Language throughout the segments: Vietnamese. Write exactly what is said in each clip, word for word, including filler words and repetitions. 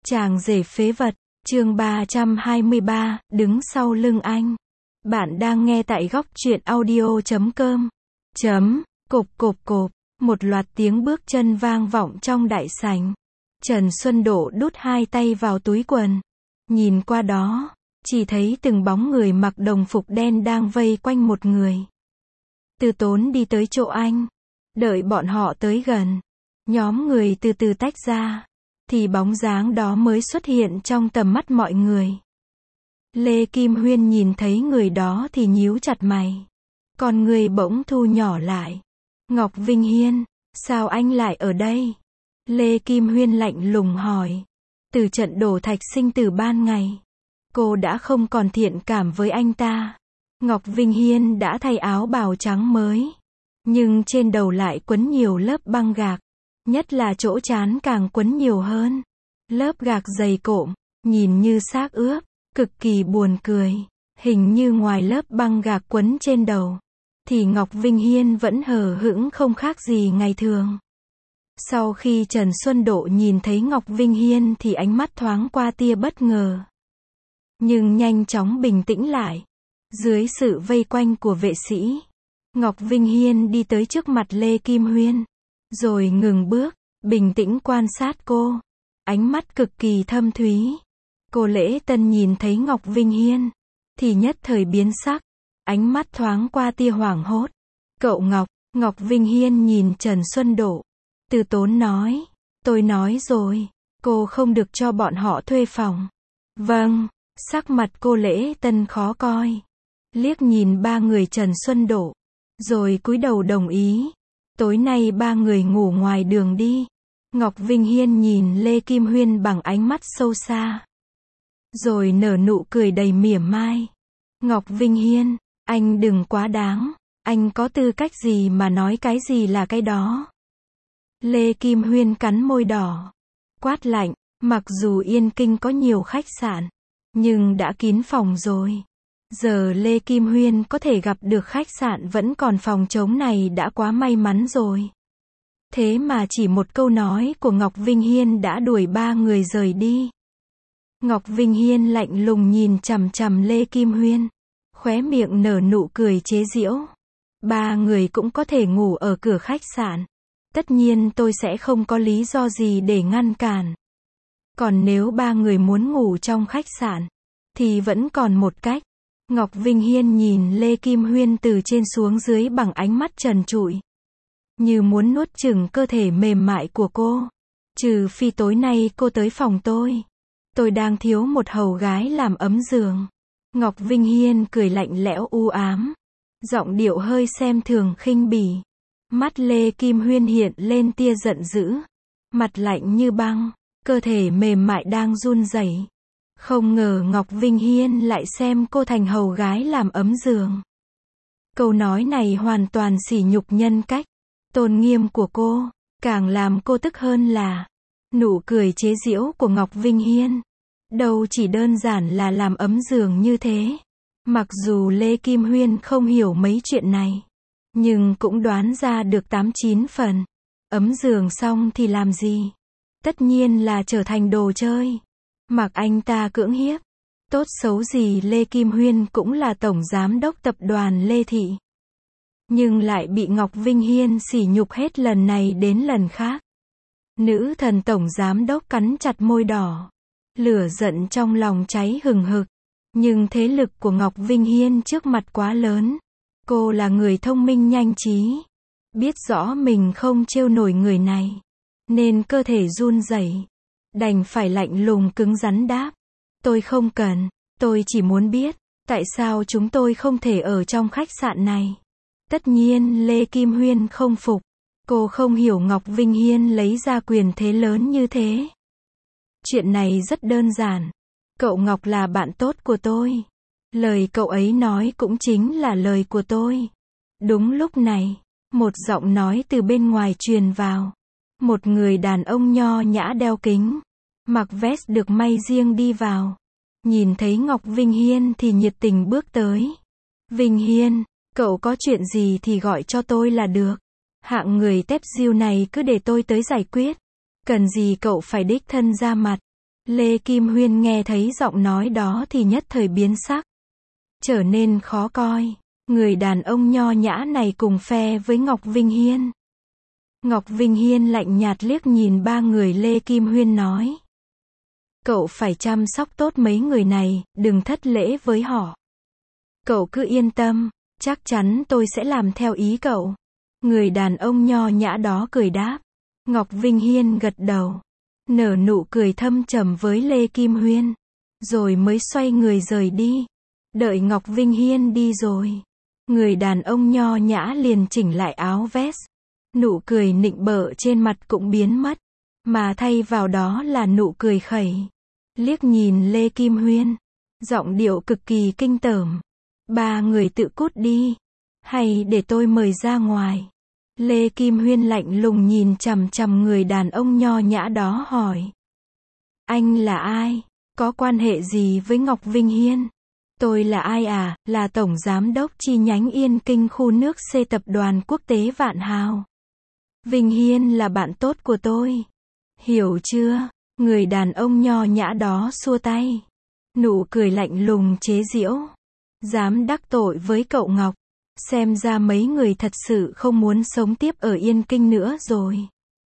Chàng rể phế vật, chương ba trăm hai mươi ba, đứng sau lưng anh. Bạn đang nghe tại góc truyện audio chấm com. Chấm, cộp cộp cộp, một loạt tiếng bước chân vang vọng trong đại sảnh. Trần Xuân Độ đút hai tay vào túi quần. Nhìn qua đó, chỉ thấy từng bóng người mặc đồng phục đen đang vây quanh một người. Từ Tốn đi tới chỗ anh. Đợi bọn họ tới gần. Nhóm người từ từ tách ra. Thì bóng dáng đó mới xuất hiện trong tầm mắt mọi người. Lê Kim Huyên nhìn thấy người đó thì nhíu chặt mày. Còn người bỗng thu nhỏ lại. Ngọc Vinh Hiên, sao anh lại ở đây? Lê Kim Huyên lạnh lùng hỏi. Từ trận đổ thạch sinh tử ban ngày, cô đã không còn thiện cảm với anh ta. Ngọc Vinh Hiên đã thay áo bào trắng mới. Nhưng trên đầu lại quấn nhiều lớp băng gạc. Nhất là chỗ trán càng quấn nhiều hơn. Lớp gạc dày cộm, nhìn như xác ướp, cực kỳ buồn cười. Hình như ngoài lớp băng gạc quấn trên đầu, thì Ngọc Vinh Hiên vẫn hờ hững không khác gì ngày thường. Sau khi Trần Xuân Độ nhìn thấy Ngọc Vinh Hiên thì ánh mắt thoáng qua tia bất ngờ. Nhưng nhanh chóng bình tĩnh lại. Dưới sự vây quanh của vệ sĩ, Ngọc Vinh Hiên đi tới trước mặt Lê Kim Huyên. Rồi ngừng bước, bình tĩnh quan sát cô. Ánh mắt cực kỳ thâm thúy. Cô Lễ Tân nhìn thấy Ngọc Vinh Hiên thì nhất thời biến sắc. Ánh mắt thoáng qua tia hoảng hốt. Cậu Ngọc, Ngọc Vinh Hiên nhìn Trần Xuân Độ. Từ Tốn nói. Tôi nói rồi, cô không được cho bọn họ thuê phòng. Vâng, sắc mặt cô Lễ Tân khó coi. Liếc nhìn ba người Trần Xuân Độ. Rồi cúi đầu đồng ý. Tối nay ba người ngủ ngoài đường đi. Ngọc Vinh Hiên nhìn Lê Kim Huyên bằng ánh mắt sâu xa. Rồi nở nụ cười đầy mỉa mai. Ngọc Vinh Hiên, anh đừng quá đáng. Anh có tư cách gì mà nói cái gì là cái đó. Lê Kim Huyên cắn môi đỏ. Quát lạnh, mặc dù Yên Kinh có nhiều khách sạn, nhưng đã kín phòng rồi. Giờ Lê Kim Huyên có thể gặp được khách sạn vẫn còn phòng trống này đã quá may mắn rồi. Thế mà chỉ một câu nói của Ngọc Vinh Hiên đã đuổi ba người rời đi. Ngọc Vinh Hiên lạnh lùng nhìn chằm chằm Lê Kim Huyên. Khóe miệng nở nụ cười chế giễu. Ba người cũng có thể ngủ ở cửa khách sạn. Tất nhiên tôi sẽ không có lý do gì để ngăn cản. Còn nếu ba người muốn ngủ trong khách sạn, thì vẫn còn một cách. Ngọc Vinh Hiên nhìn Lê Kim Huyên từ trên xuống dưới bằng ánh mắt trần trụi. Như muốn nuốt chửng cơ thể mềm mại của cô. Trừ phi tối nay cô tới phòng tôi. Tôi đang thiếu một hầu gái làm ấm giường. Ngọc Vinh Hiên cười lạnh lẽo u ám. Giọng điệu hơi xem thường khinh bỉ. Mắt Lê Kim Huyên hiện lên tia giận dữ. Mặt lạnh như băng. Cơ thể mềm mại đang run rẩy. Không ngờ Ngọc Vinh Hiên lại xem cô thành hầu gái làm ấm giường. Câu nói này hoàn toàn sỉ nhục nhân cách, tôn nghiêm của cô. Càng làm cô tức hơn là nụ cười chế giễu của Ngọc Vinh Hiên. Đâu chỉ đơn giản là làm ấm giường như thế. Mặc dù Lê Kim Huyên không hiểu mấy chuyện này, nhưng cũng đoán ra được tám chín phần. Ấm giường xong thì làm gì? Tất nhiên là trở thành đồ chơi. Mặc anh ta cưỡng hiếp. Tốt xấu gì Lê Kim Huyên cũng là tổng giám đốc tập đoàn Lê Thị. Nhưng lại bị Ngọc Vinh Hiên sỉ nhục hết lần này đến lần khác. Nữ thần tổng giám đốc cắn chặt môi đỏ. Lửa giận trong lòng cháy hừng hực. Nhưng thế lực của Ngọc Vinh Hiên trước mặt quá lớn. Cô là người thông minh nhanh trí. Biết rõ mình không trêu nổi người này. Nên cơ thể run rẩy. Đành phải lạnh lùng cứng rắn đáp. Tôi không cần, tôi chỉ muốn biết, tại sao chúng tôi không thể ở trong khách sạn này. Tất nhiên Lê Kim Huyên không phục. Cô không hiểu Ngọc Vinh Hiên lấy ra quyền thế lớn như thế. Chuyện này rất đơn giản. Cậu Ngọc là bạn tốt của tôi. Lời cậu ấy nói cũng chính là lời của tôi. Đúng lúc này, một giọng nói từ bên ngoài truyền vào. Một người đàn ông nho nhã đeo kính, mặc vest được may riêng đi vào. Nhìn thấy Ngọc Vinh Hiên thì nhiệt tình bước tới. Vinh Hiên, cậu có chuyện gì thì gọi cho tôi là được. Hạng người tép diêu này cứ để tôi tới giải quyết. Cần gì cậu phải đích thân ra mặt. Lê Kim Huyên nghe thấy giọng nói đó thì nhất thời biến sắc, trở nên khó coi. Người đàn ông nho nhã này cùng phe với Ngọc Vinh Hiên. Ngọc Vinh Hiên lạnh nhạt liếc nhìn ba người Lê Kim Huyên nói. Cậu phải chăm sóc tốt mấy người này, đừng thất lễ với họ. Cậu cứ yên tâm, chắc chắn tôi sẽ làm theo ý cậu. Người đàn ông nho nhã đó cười đáp. Ngọc Vinh Hiên gật đầu, nở nụ cười thâm trầm với Lê Kim Huyên, rồi mới xoay người rời đi. Đợi Ngọc Vinh Hiên đi rồi, người đàn ông nho nhã liền chỉnh lại áo vest. Nụ cười nịnh bợ trên mặt cũng biến mất, mà thay vào đó là nụ cười khẩy. Liếc nhìn Lê Kim Huyên, giọng điệu cực kỳ kinh tởm. Ba người tự cút đi, hay để tôi mời ra ngoài? Lê Kim Huyên lạnh lùng nhìn chằm chằm người đàn ông nho nhã đó hỏi. Anh là ai? Có quan hệ gì với Ngọc Vinh Hiên? Tôi là ai à? Là Tổng Giám đốc chi nhánh Yên Kinh khu nước C Tập đoàn Quốc tế Vạn Hào. Vinh Hiên là bạn tốt của tôi. Hiểu chưa? Người đàn ông nho nhã đó xua tay. Nụ cười lạnh lùng chế giễu. Dám đắc tội với cậu Ngọc. Xem ra mấy người thật sự không muốn sống tiếp ở Yên Kinh nữa rồi.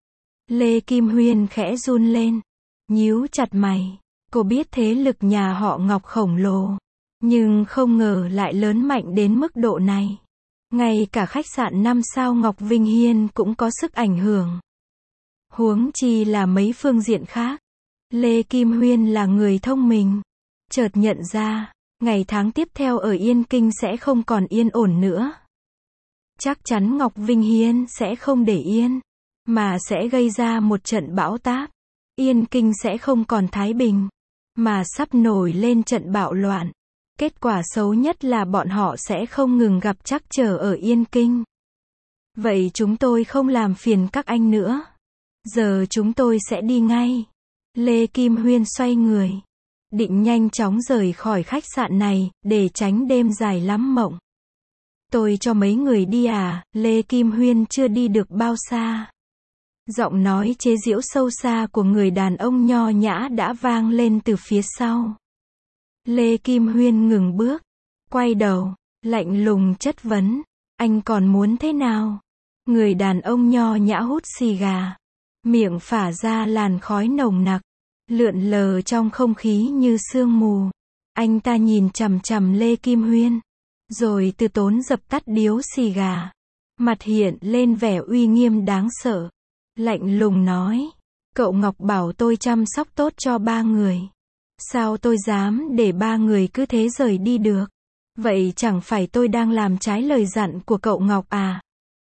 Lê Kim Huyên khẽ run lên, nhíu chặt mày. Cô biết thế lực nhà họ Ngọc khổng lồ, nhưng không ngờ lại lớn mạnh đến mức độ này. Ngay cả khách sạn năm sao Ngọc Vinh Hiên cũng có sức ảnh hưởng. Huống chi là mấy phương diện khác. Lê Kim Huyên là người thông minh, chợt nhận ra, ngày tháng tiếp theo ở Yên Kinh sẽ không còn yên ổn nữa. Chắc chắn Ngọc Vinh Hiên sẽ không để yên, mà sẽ gây ra một trận bão táp. Yên Kinh sẽ không còn thái bình, mà sắp nổi lên trận bạo loạn. Kết quả xấu nhất là bọn họ sẽ không ngừng gặp trắc trở ở Yên Kinh. Vậy chúng tôi không làm phiền các anh nữa. Giờ chúng tôi sẽ đi ngay. Lê Kim Huyên xoay người, định nhanh chóng rời khỏi khách sạn này, để tránh đêm dài lắm mộng. Tôi cho mấy người đi à? Lê Kim Huyên chưa đi được bao xa. Giọng nói chế giễu sâu xa của người đàn ông nho nhã đã vang lên từ phía sau. Lê Kim Huyên ngừng bước, quay đầu, lạnh lùng chất vấn. Anh còn muốn thế nào? Người đàn ông nho nhã hút xì gà, miệng phả ra làn khói nồng nặc, lượn lờ trong không khí như sương mù. Anh ta nhìn chằm chằm Lê Kim Huyên, rồi từ tốn dập tắt điếu xì gà. Mặt hiện lên vẻ uy nghiêm đáng sợ. Lạnh lùng nói, cậu Ngọc bảo tôi chăm sóc tốt cho ba người. Sao tôi dám để ba người cứ thế rời đi được? Vậy chẳng phải tôi đang làm trái lời dặn của cậu Ngọc à?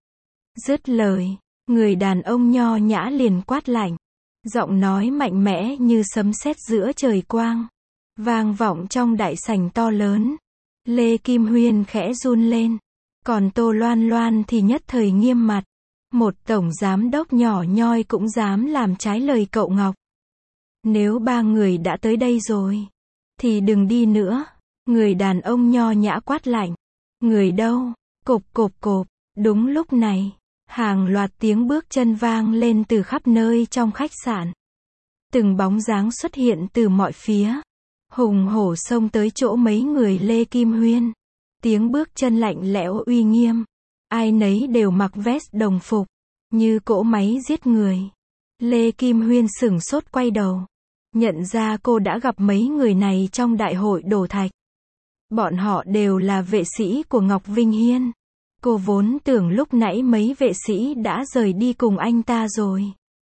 Dứt lời, người đàn ông nho nhã liền quát lạnh. Giọng nói mạnh mẽ như sấm sét giữa trời quang, vang vọng trong đại sảnh to lớn. Lê Kim Huyên khẽ run lên, còn Tô Loan Loan thì nhất thời nghiêm mặt. Một tổng giám đốc nhỏ nhoi cũng dám làm trái lời cậu Ngọc. Nếu ba người đã tới đây rồi, thì đừng đi nữa. Người đàn ông nho nhã quát lạnh. Người đâu? Cộp cộp cộp. Đúng lúc này, hàng loạt tiếng bước chân vang lên từ khắp nơi trong khách sạn. Từng bóng dáng xuất hiện từ mọi phía, hùng hổ xông tới chỗ mấy người Lê Kim Huyên. Tiếng bước chân lạnh lẽo uy nghiêm. Ai nấy đều mặc vest đồng phục, như cỗ máy giết người. Lê Kim Huyên sửng sốt quay đầu, nhận ra cô đã gặp mấy người này trong đại hội đổ thạch. Bọn họ đều là vệ sĩ của Ngọc Vinh Hiên. Cô vốn tưởng lúc nãy mấy vệ sĩ đã rời đi cùng anh ta rồi.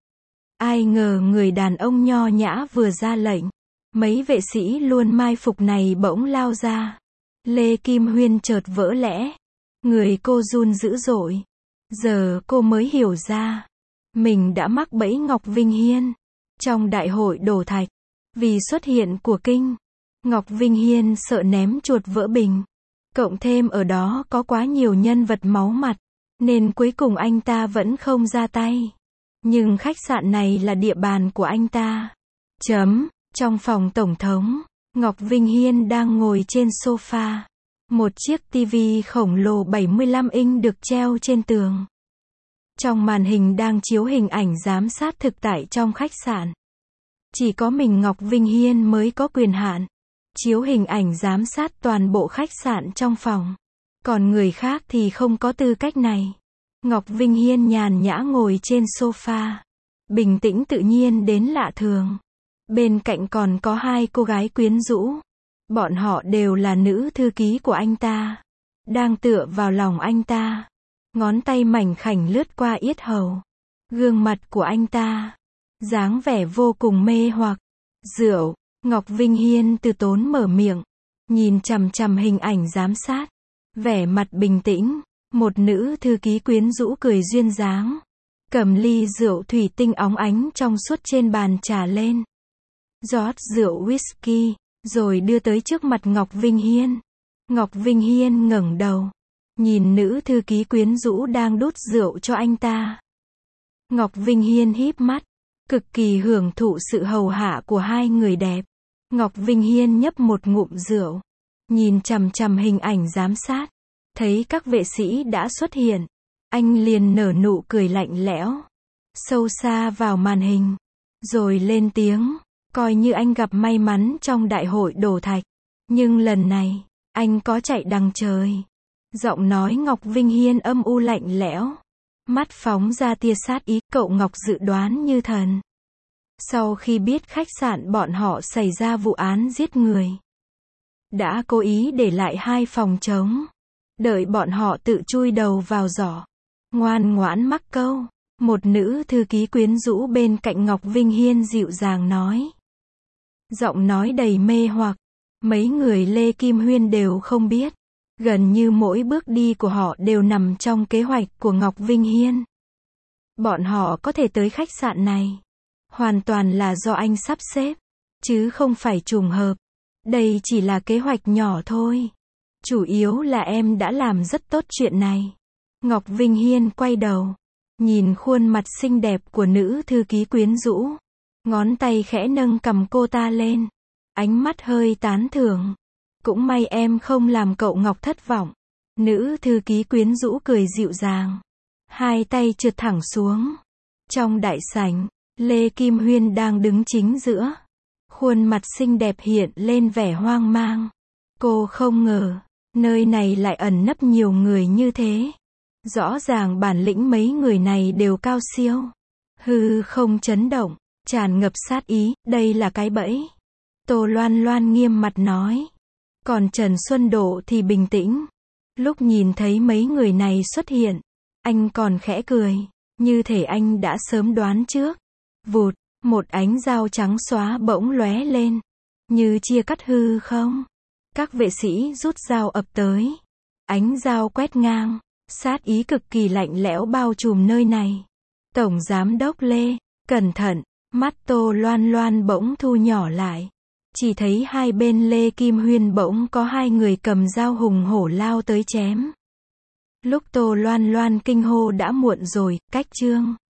Ai ngờ người đàn ông nho nhã vừa ra lệnh, mấy vệ sĩ luôn mai phục này bỗng lao ra. Lê Kim Huyên chợt vỡ lẽ. Người cô run dữ dội. Giờ cô mới hiểu ra, mình đã mắc bẫy Ngọc Vinh Hiên. Trong đại hội đổ thạch, vì xuất hiện của kinh, Ngọc Vinh Hiên sợ ném chuột vỡ bình. Cộng thêm ở đó có quá nhiều nhân vật máu mặt, nên cuối cùng anh ta vẫn không ra tay. Nhưng khách sạn này là địa bàn của anh ta. Chấm. Trong phòng tổng thống, Ngọc Vinh Hiên đang ngồi trên sofa. Một chiếc tivi khổng lồ bảy mươi lăm inch được treo trên tường. Trong màn hình đang chiếu hình ảnh giám sát thực tại trong khách sạn. Chỉ có mình Ngọc Vinh Hiên mới có quyền hạn chiếu hình ảnh giám sát toàn bộ khách sạn trong phòng. Còn người khác thì không có tư cách này. Ngọc Vinh Hiên nhàn nhã ngồi trên sofa. Bình tĩnh tự nhiên đến lạ thường. Bên cạnh còn có hai cô gái quyến rũ. Bọn họ đều là nữ thư ký của anh ta. Đang tựa vào lòng anh ta. Ngón tay mảnh khảnh lướt qua yết hầu. Gương mặt của anh ta. Dáng vẻ vô cùng mê hoặc. Rượu. Ngọc Vinh Hiên từ tốn mở miệng. Nhìn chằm chằm hình ảnh giám sát. Vẻ mặt bình tĩnh. Một nữ thư ký quyến rũ cười duyên dáng. Cầm ly rượu thủy tinh óng ánh trong suốt trên bàn trà lên. Rót rượu whisky. Rồi đưa tới trước mặt Ngọc Vinh Hiên. Ngọc Vinh Hiên ngẩng đầu. Nhìn nữ thư ký quyến rũ đang đút rượu cho anh ta. Ngọc Vinh Hiên híp mắt. Cực kỳ hưởng thụ sự hầu hạ của hai người đẹp. Ngọc Vinh Hiên nhấp một ngụm rượu. Nhìn chằm chằm hình ảnh giám sát. Thấy các vệ sĩ đã xuất hiện. Anh liền nở nụ cười lạnh lẽo. Sâu xa vào màn hình. Rồi lên tiếng. Coi như anh gặp may mắn trong đại hội đổ thạch. Nhưng lần này, anh có chạy đằng trời. Giọng nói Ngọc Vinh Hiên âm u lạnh lẽo. Mắt phóng ra tia sát ý. Cậu Ngọc dự đoán như thần. Sau khi biết khách sạn bọn họ xảy ra vụ án giết người. Đã cố ý để lại hai phòng trống. Đợi bọn họ tự chui đầu vào giỏ. Ngoan ngoãn mắc câu. Một nữ thư ký quyến rũ bên cạnh Ngọc Vinh Hiên dịu dàng nói. Giọng nói đầy mê hoặc. Mấy người Lê Kim Huyên đều không biết. Gần như mỗi bước đi của họ đều nằm trong kế hoạch của Ngọc Vinh Hiên. Bọn họ có thể tới khách sạn này. Hoàn toàn là do anh sắp xếp. Chứ không phải trùng hợp. Đây chỉ là kế hoạch nhỏ thôi. Chủ yếu là em đã làm rất tốt chuyện này. Ngọc Vinh Hiên quay đầu. Nhìn khuôn mặt xinh đẹp của nữ thư ký quyến rũ. Ngón tay khẽ nâng cầm cô ta lên. Ánh mắt hơi tán thưởng. Cũng may em không làm cậu Ngọc thất vọng. Nữ thư ký quyến rũ cười dịu dàng. Hai tay trượt thẳng xuống. Trong đại sảnh, Lê Kim Huyên đang đứng chính giữa. Khuôn mặt xinh đẹp hiện lên vẻ hoang mang. Cô không ngờ, nơi này lại ẩn nấp nhiều người như thế. Rõ ràng bản lĩnh mấy người này đều cao siêu. Hư không chấn động, tràn ngập sát ý, đây là cái bẫy. Tô Loan Loan nghiêm mặt nói. Còn Trần Xuân Độ thì bình tĩnh. Lúc nhìn thấy mấy người này xuất hiện, anh còn khẽ cười, như thể anh đã sớm đoán trước. Vụt, một ánh dao trắng xóa bỗng lóe lên, như chia cắt hư không. Các vệ sĩ rút dao ập tới. Ánh dao quét ngang, sát ý cực kỳ lạnh lẽo bao trùm nơi này. Tổng giám đốc Lê, cẩn thận, mắt Tô Loan Loan bỗng thu nhỏ lại. Chỉ thấy hai bên Lê Kim Huyên bỗng có hai người cầm dao hùng hổ lao tới chém. Lúc Tô Loan Loan kinh hô đã muộn rồi, cách chương.